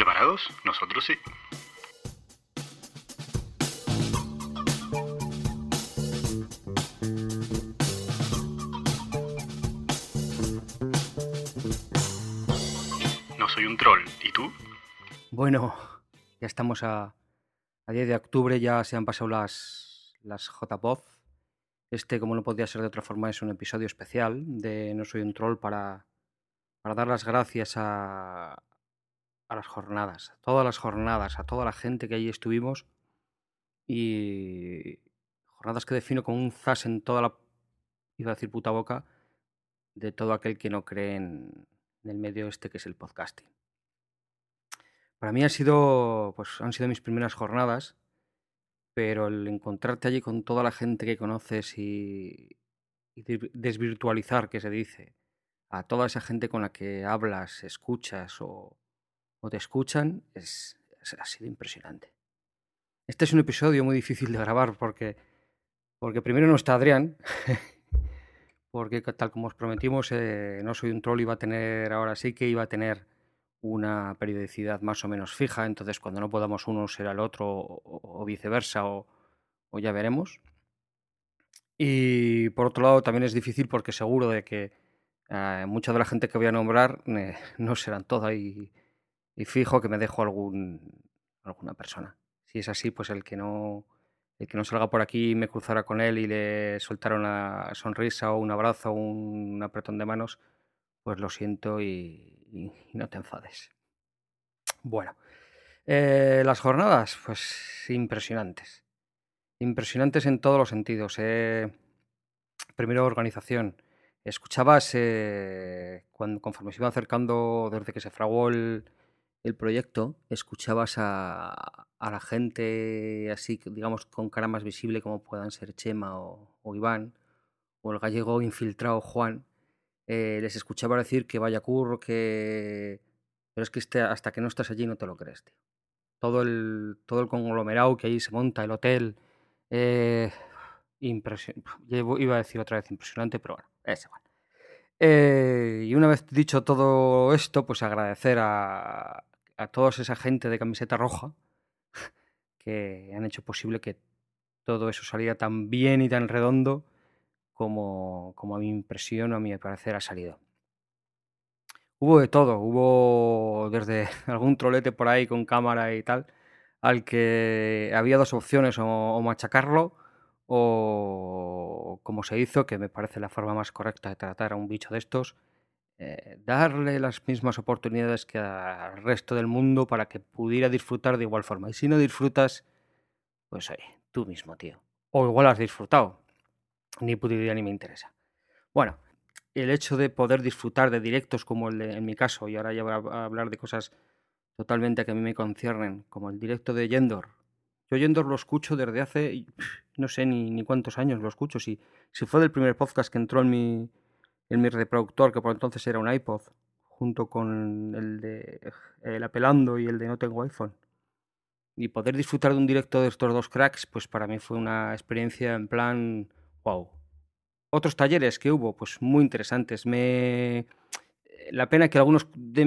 ¿Preparados? Nosotros sí. No soy un troll. ¿Y tú? Bueno, ya estamos a 10 de octubre, ya se han pasado las JPOD. Como no podía ser de otra forma, es un episodio especial de No soy un troll para dar las gracias a las jornadas, a todas las jornadas, a toda la gente que allí estuvimos, y jornadas que defino como un zas en toda la, iba a decir puta boca, de todo aquel que no cree en el medio que es el podcasting. Para mí han sido mis primeras jornadas, pero el encontrarte allí con toda la gente que conoces y desvirtualizar, que se dice, a toda esa gente con la que hablas, escuchas o te escuchan, ha sido impresionante. Este es un episodio muy difícil de grabar porque primero no está Adrián, porque tal como os prometimos, No soy un troll iba a tener una periodicidad más o menos fija, entonces cuando no podamos uno será el otro o viceversa o ya veremos. Y por otro lado también es difícil porque seguro de que mucha de la gente que voy a nombrar no serán todas y fijo que me dejo alguna persona. Si es así, pues el que no salga por aquí y me cruzara con él y le soltara una sonrisa o un abrazo o un apretón de manos, pues lo siento y no te enfades. Bueno, las jornadas, pues impresionantes. Impresionantes en todos los sentidos. Primero, organización. Escuchabas, conforme se iba acercando, desde que se fraguó el proyecto, escuchabas a la gente así, digamos, con cara más visible, como puedan ser Chema o Iván, o el gallego infiltrado Juan. Les escuchaba decir que vaya curro, que... Pero es que hasta que no estás allí no te lo crees, tío. Todo el conglomerado que ahí se monta, el hotel... Iba a decir otra vez impresionante, pero bueno, es igual. Y una vez dicho todo esto, pues agradecer a toda esa gente de camiseta roja que han hecho posible que todo eso saliera tan bien y tan redondo como a mi impresión o a mi parecer ha salido. Hubo de todo, hubo desde algún trolete por ahí con cámara y tal, al que había dos opciones, o machacarlo o, como se hizo, que me parece la forma más correcta de tratar a un bicho de estos, darle las mismas oportunidades que al resto del mundo para que pudiera disfrutar de igual forma. Y si no disfrutas, pues oye, tú mismo, tío. O igual has disfrutado. Ni puta idea ni me interesa. Bueno, el hecho de poder disfrutar de directos como en mi caso, y ahora ya voy a hablar de cosas totalmente que a mí me conciernen, como el directo de Yendor. Yo Yendor lo escucho desde hace, no sé ni cuántos años lo escucho. Si fue del primer podcast que entró en mi reproductor, que por entonces era un iPod, junto con el de El Apelando y el de No Tengo iPhone. Y poder disfrutar de un directo de estos dos cracks, pues para mí fue una experiencia en plan, wow. Otros talleres que hubo, pues muy interesantes. La pena que algunos de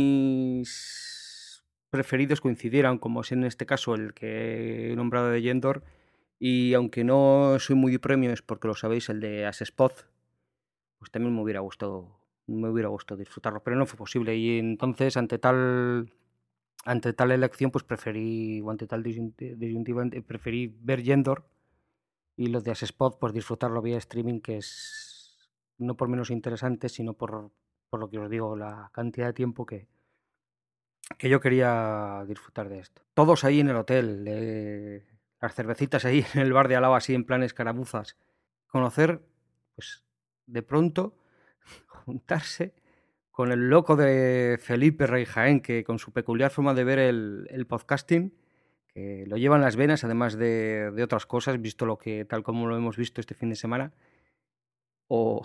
mis preferidos coincidieran, como es en este caso el que he nombrado de Yendor, y aunque no soy muy de premios, porque lo sabéis, el de Asespot, pues también me hubiera gustado disfrutarlo, pero no fue posible. Y entonces, ante tal elección, pues ante tal disyuntiva, preferí ver Yendor, y los de Asespot, pues disfrutarlo vía streaming, que es no por menos interesante, sino por lo que os digo, la cantidad de tiempo que yo quería disfrutar de esto. Todos ahí en el hotel, las cervecitas ahí en el bar de al lado, así en plan escaramuzas. Conocer, pues de pronto, juntarse con el loco de Felipe Rey Jaén, que con su peculiar forma de ver el podcasting, que lo lleva en las venas, además de otras cosas, visto tal como lo hemos visto este fin de semana, o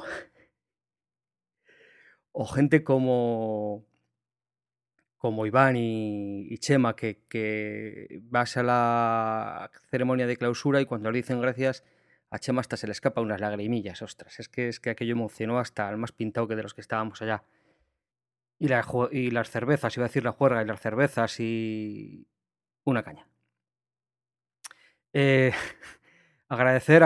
gente como Iván y Chema, que vas a la ceremonia de clausura y cuando le dicen gracias, a Chema hasta se le escapa unas lagrimillas, ostras, es que aquello emocionó hasta al más pintado que de los que estábamos allá. y las cervezas, iba a decir la juerga, y las cervezas y una caña. Eh, agradecer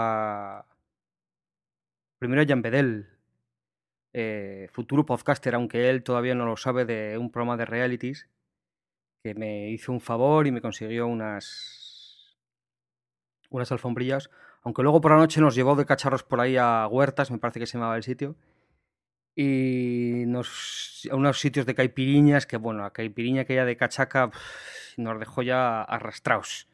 primero a Jan Bedel, futuro podcaster, aunque él todavía no lo sabe, de un programa de realities, que me hizo un favor y me consiguió unas alfombrillas, aunque luego por la noche nos llevó de cacharros por ahí a Huertas, me parece que se llamaba el sitio, y a unos sitios de caipiriñas, que bueno, la caipiriña aquella de cachaca nos dejó ya arrastrados.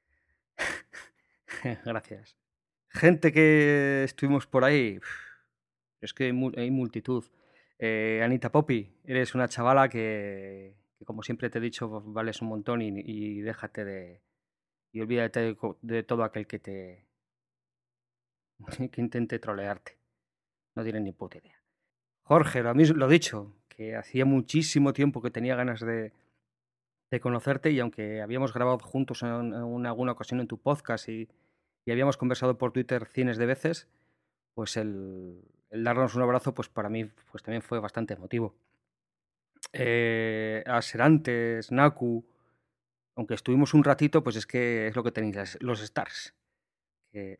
Gracias. Gente que estuvimos por ahí, es que hay multitud. Anita Poppy, eres una chavala que, como siempre te he dicho, vales un montón y déjate de... Y olvídate de todo aquel que intente trolearte. No tienen ni puta idea. Jorge, lo dicho, que hacía muchísimo tiempo que tenía ganas de conocerte y aunque habíamos grabado juntos en alguna ocasión en tu podcast y habíamos conversado por Twitter cientos de veces, pues el darnos un abrazo, pues para mí pues también fue bastante emotivo. A Serantes, Naku, aunque estuvimos un ratito, pues es que es lo que tenéis los stars, que,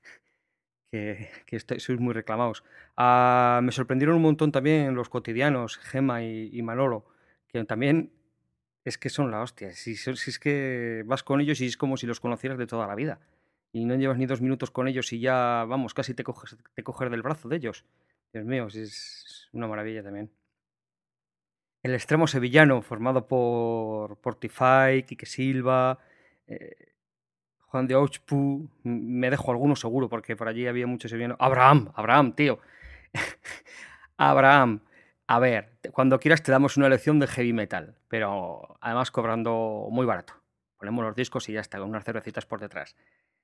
sois muy reclamados. Me sorprendieron un montón también los cotidianos, Gema y Manolo, que también es que son la hostia. Si es que vas con ellos y es como si los conocieras de toda la vida. Y no llevas ni 2 minutos con ellos y ya, vamos, casi te coges del brazo de ellos. Dios mío, es una maravilla también. El extremo sevillano, formado por Portify, Quique Silva, eh, Juan de Auchpu, me dejo alguno seguro, porque por allí había muchos sevillanos. Abraham, tío. Abraham, a ver, cuando quieras te damos una lección de heavy metal, pero además cobrando muy barato. Ponemos los discos y ya está, con unas cervecitas por detrás.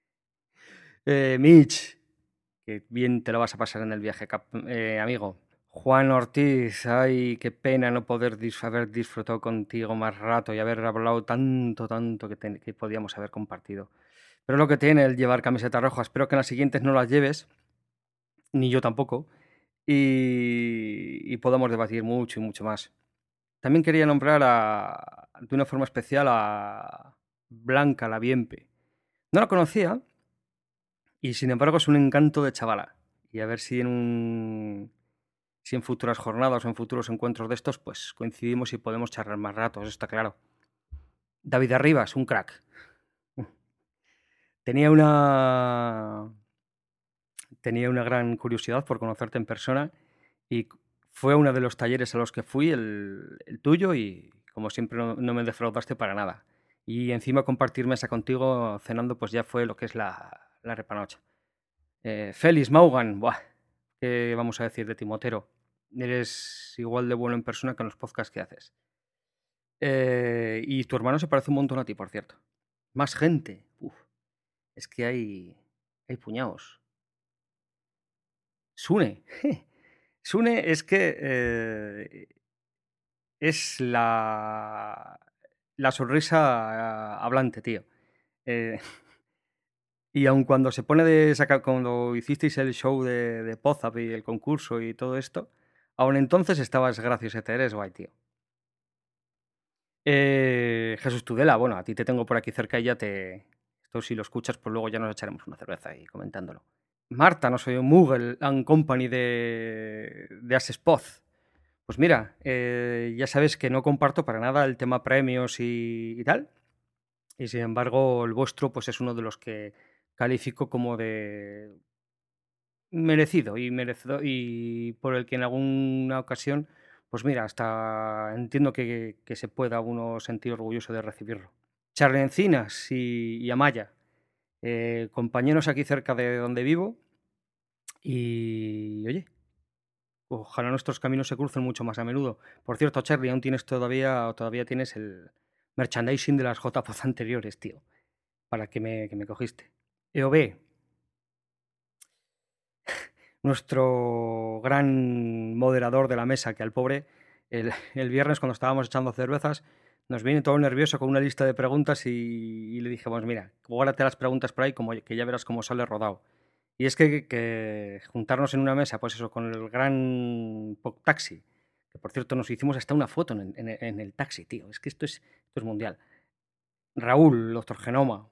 Mitch, que bien te lo vas a pasar en el viaje, amigo. Juan Ortiz, ay, qué pena no poder haber disfrutado contigo más rato y haber hablado tanto que podíamos haber compartido. Pero es lo que tiene el llevar camiseta roja. Espero que en las siguientes no las lleves, ni yo tampoco, y podamos debatir mucho y mucho más. También quería nombrar de una forma especial a Blanca Laviempe. No la conocía y sin embargo es un encanto de chavala. Y a ver si en futuras jornadas o en futuros encuentros de estos, pues coincidimos y podemos charlar más rato, eso está claro. David Arribas, un crack. Tenía una gran curiosidad por conocerte en persona y fue uno de los talleres a los que fui, el tuyo, y como siempre no me defraudaste para nada. Y encima compartir mesa contigo cenando pues ya fue lo que es la repanocha. Félix Maugan, buah, ¿qué vamos a decir de Timotero? Eres igual de bueno en persona que en los podcasts que haces. Y tu hermano se parece un montón a ti, por cierto. Más gente. Uf, es que hay puñados. Sune. Sune es que es la sonrisa hablante, tío. Eh, y aun cuando se pone de sacar, cuando hicisteis el show de Pozap y el concurso y todo esto, aún entonces estabas gracioso, eres guay, tío. Jesús Tudela, bueno, a ti te tengo por aquí cerca y ya te... Esto si lo escuchas, pues luego ya nos echaremos una cerveza ahí comentándolo. Marta, no soy un Moogle and Company de Asespoz. Pues mira, ya sabes que no comparto para nada el tema premios y tal. Y sin embargo, el vuestro pues es uno de los que califico como de merecido y por el que en alguna ocasión, pues mira, hasta entiendo que se pueda uno sentir orgulloso de recibirlo. Charlie Encinas y Amaya, compañeros aquí cerca de donde vivo y oye, ojalá nuestros caminos se crucen mucho más a menudo. Por cierto, Charlie, aún tienes todavía tienes el merchandising de las JPOZ anteriores, tío, para que me cogiste. EOB, nuestro gran moderador de la mesa, que al pobre, el viernes cuando estábamos echando cervezas, nos viene todo nervioso con una lista de preguntas y le dijimos, mira, guárdate las preguntas por ahí, como que ya verás cómo sale rodado. Y es que juntarnos en una mesa, pues eso, con el gran Taxi, Que por cierto nos hicimos hasta una foto en el taxi, tío. Es que esto es mundial. Raúl, Doctor Genoma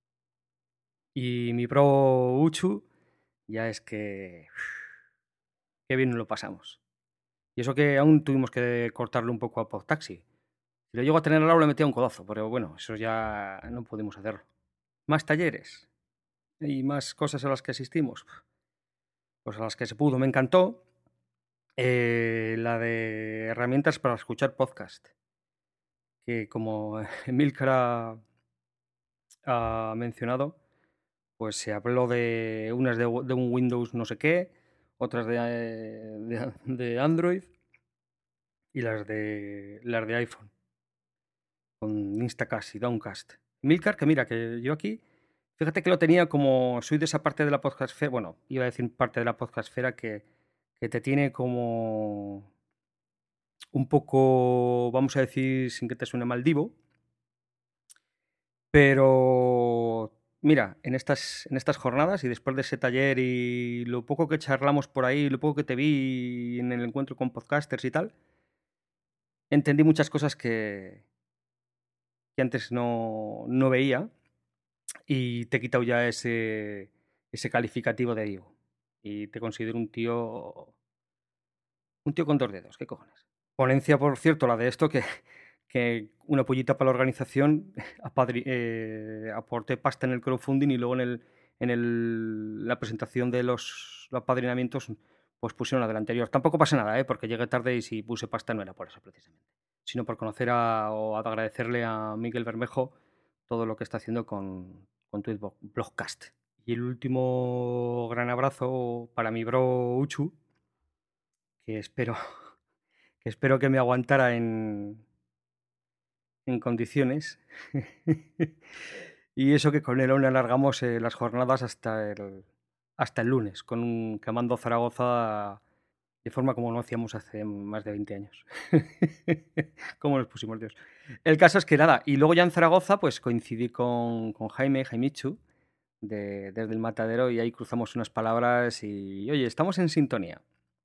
y mi pro Uchu, ya es que... qué bien nos lo pasamos. Y eso que aún tuvimos que cortarle un poco a Podtaxi. Si lo llego a tener al lado le metía un codazo, pero bueno, eso ya no pudimos hacerlo. Más talleres y más cosas a las que asistimos. Pues a las que se pudo. Me encantó la de herramientas para escuchar podcast. Que como Emilcar ha mencionado, pues se habló de unas de un Windows no sé qué, otras de Android y las de iPhone, con Instacast y Downcast. Emilcar, que mira, que yo aquí, fíjate que lo tenía como, soy de esa parte de la podcastfera, bueno, iba a decir parte de la podcastfera que te tiene como un poco, vamos a decir, sin que te suene mal, divo. Pero mira, en estas jornadas y después de ese taller y lo poco que charlamos por ahí, lo poco que te vi en el encuentro con podcasters y tal, entendí muchas cosas que antes no veía y te he quitado ya ese calificativo de divo. Y te considero un tío con 2 dedos, ¿qué cojones? Ponencia, por cierto, la de esto, que una pollita para la organización, aporté pasta en el crowdfunding y luego la presentación de los apadrinamientos pues pusieron la del anterior. Tampoco pasa nada, porque llegué tarde y si puse pasta no era por eso precisamente, sino por conocer o agradecerle a Miguel Bermejo todo lo que está haciendo con Tweetblogcast. Y el último gran abrazo para mi bro Uchu, que espero que me aguantara en condiciones. Y eso que con él aún alargamos las jornadas hasta el lunes, quemando Zaragoza de forma como no hacíamos hace más de 20 años. ¿Cómo nos pusimos, Dios? El caso es que nada, y luego ya en Zaragoza pues coincidí con Jaimichu, desde el Matadero, y ahí cruzamos unas palabras y, oye, estamos en sintonía.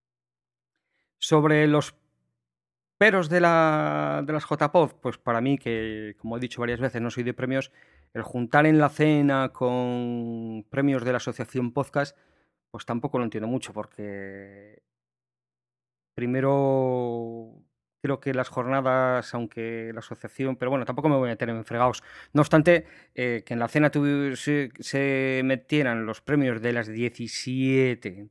Sobre los peros de las JPod, pues para mí, que como he dicho varias veces, no soy de premios, el juntar en la cena con premios de la asociación Podcast, pues tampoco lo entiendo mucho, porque primero creo que las jornadas, aunque la asociación, pero bueno, tampoco me voy a meter en fregados. No obstante, que en la cena se metieran los premios de las 17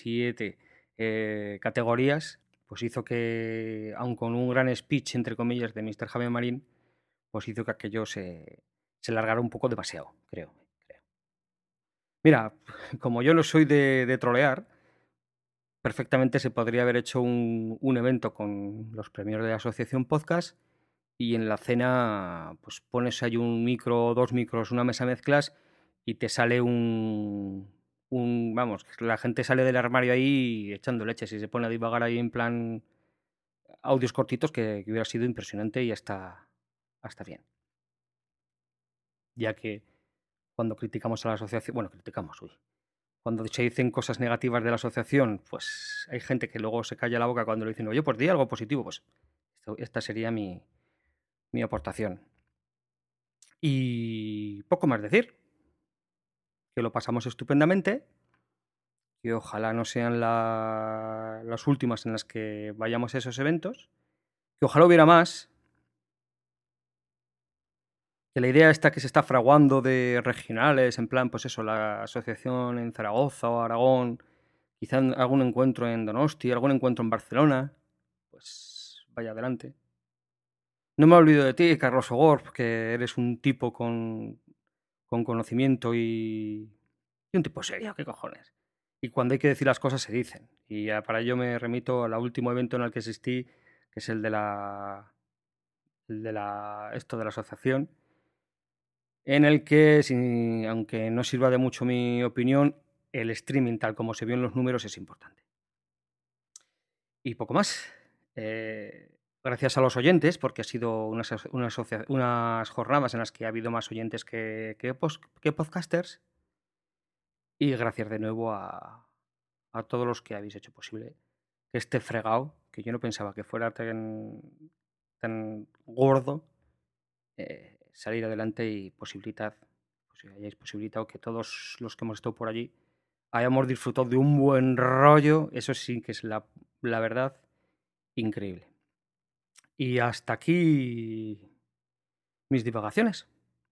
categorías, pues hizo que, aun con un gran speech, entre comillas, de Mr. Javier Marín, pues hizo que aquello se largara un poco demasiado, creo. Mira, como yo no soy de trolear, perfectamente se podría haber hecho un evento con los premios de la Asociación Podcast y en la cena pues pones ahí un micro, 2 micros, una mesa mezclas y te sale vamos, la gente sale del armario ahí echando leches y se pone a divagar ahí en plan audios cortitos que hubiera sido impresionante y hasta bien. Ya que cuando criticamos a la asociación, bueno, cuando se dicen cosas negativas de la asociación, pues hay gente que luego se calla la boca cuando le dicen, oye, pues di algo positivo, pues esta sería mi aportación. Y poco más decir, que lo pasamos estupendamente, que ojalá no sean las últimas en las que vayamos a esos eventos, que ojalá hubiera más, que la idea esta que se está fraguando de regionales, en plan, pues eso, la asociación en Zaragoza o Aragón, quizá algún encuentro en Donosti, algún encuentro en Barcelona, pues vaya adelante. No me olvido de ti, Carlos Ogor, que eres un tipo con conocimiento y un tipo serio, ¿qué cojones? Y cuando hay que decir las cosas se dicen. Y para ello me remito al último evento en el que asistí, que es el de la asociación, en el que, aunque no sirva de mucho mi opinión, el streaming, tal como se vio en los números, es importante. Y poco más. Gracias a los oyentes, porque ha sido unas jornadas en las que ha habido más oyentes que podcasters. Y gracias de nuevo a todos los que habéis hecho posible que este fregado que yo no pensaba que fuera tan gordo, salir adelante y hayáis posibilitado que todos los que hemos estado por allí hayamos disfrutado de un buen rollo. Eso sí que es la verdad increíble. Y hasta aquí mis divagaciones.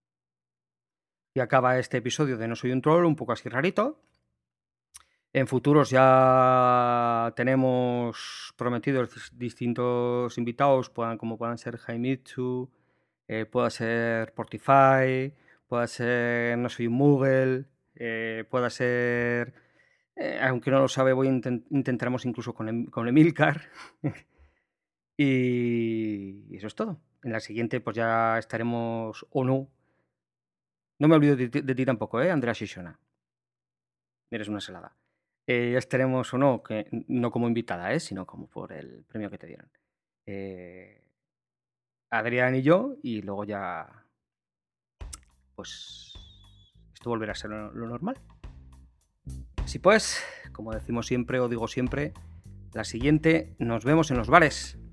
Y acaba este episodio de No Soy un Troll, un poco así rarito. En futuros ya tenemos prometidos distintos invitados, como puedan ser Jaimitsu, pueda ser Portify, pueda ser No Soy un Moogle, pueda ser, aunque no lo sabe, intentaremos incluso con Emilcar. Y eso es todo. En la siguiente pues ya estaremos o no. No me olvido de ti tampoco, Andrea Shishona. Eres una salada. Ya estaremos o no, que no como invitada, sino como por el premio que te dieron. Adrián y yo, y luego ya pues esto volverá a ser lo normal. Así pues, como decimos siempre o digo siempre, la siguiente nos vemos en los bares.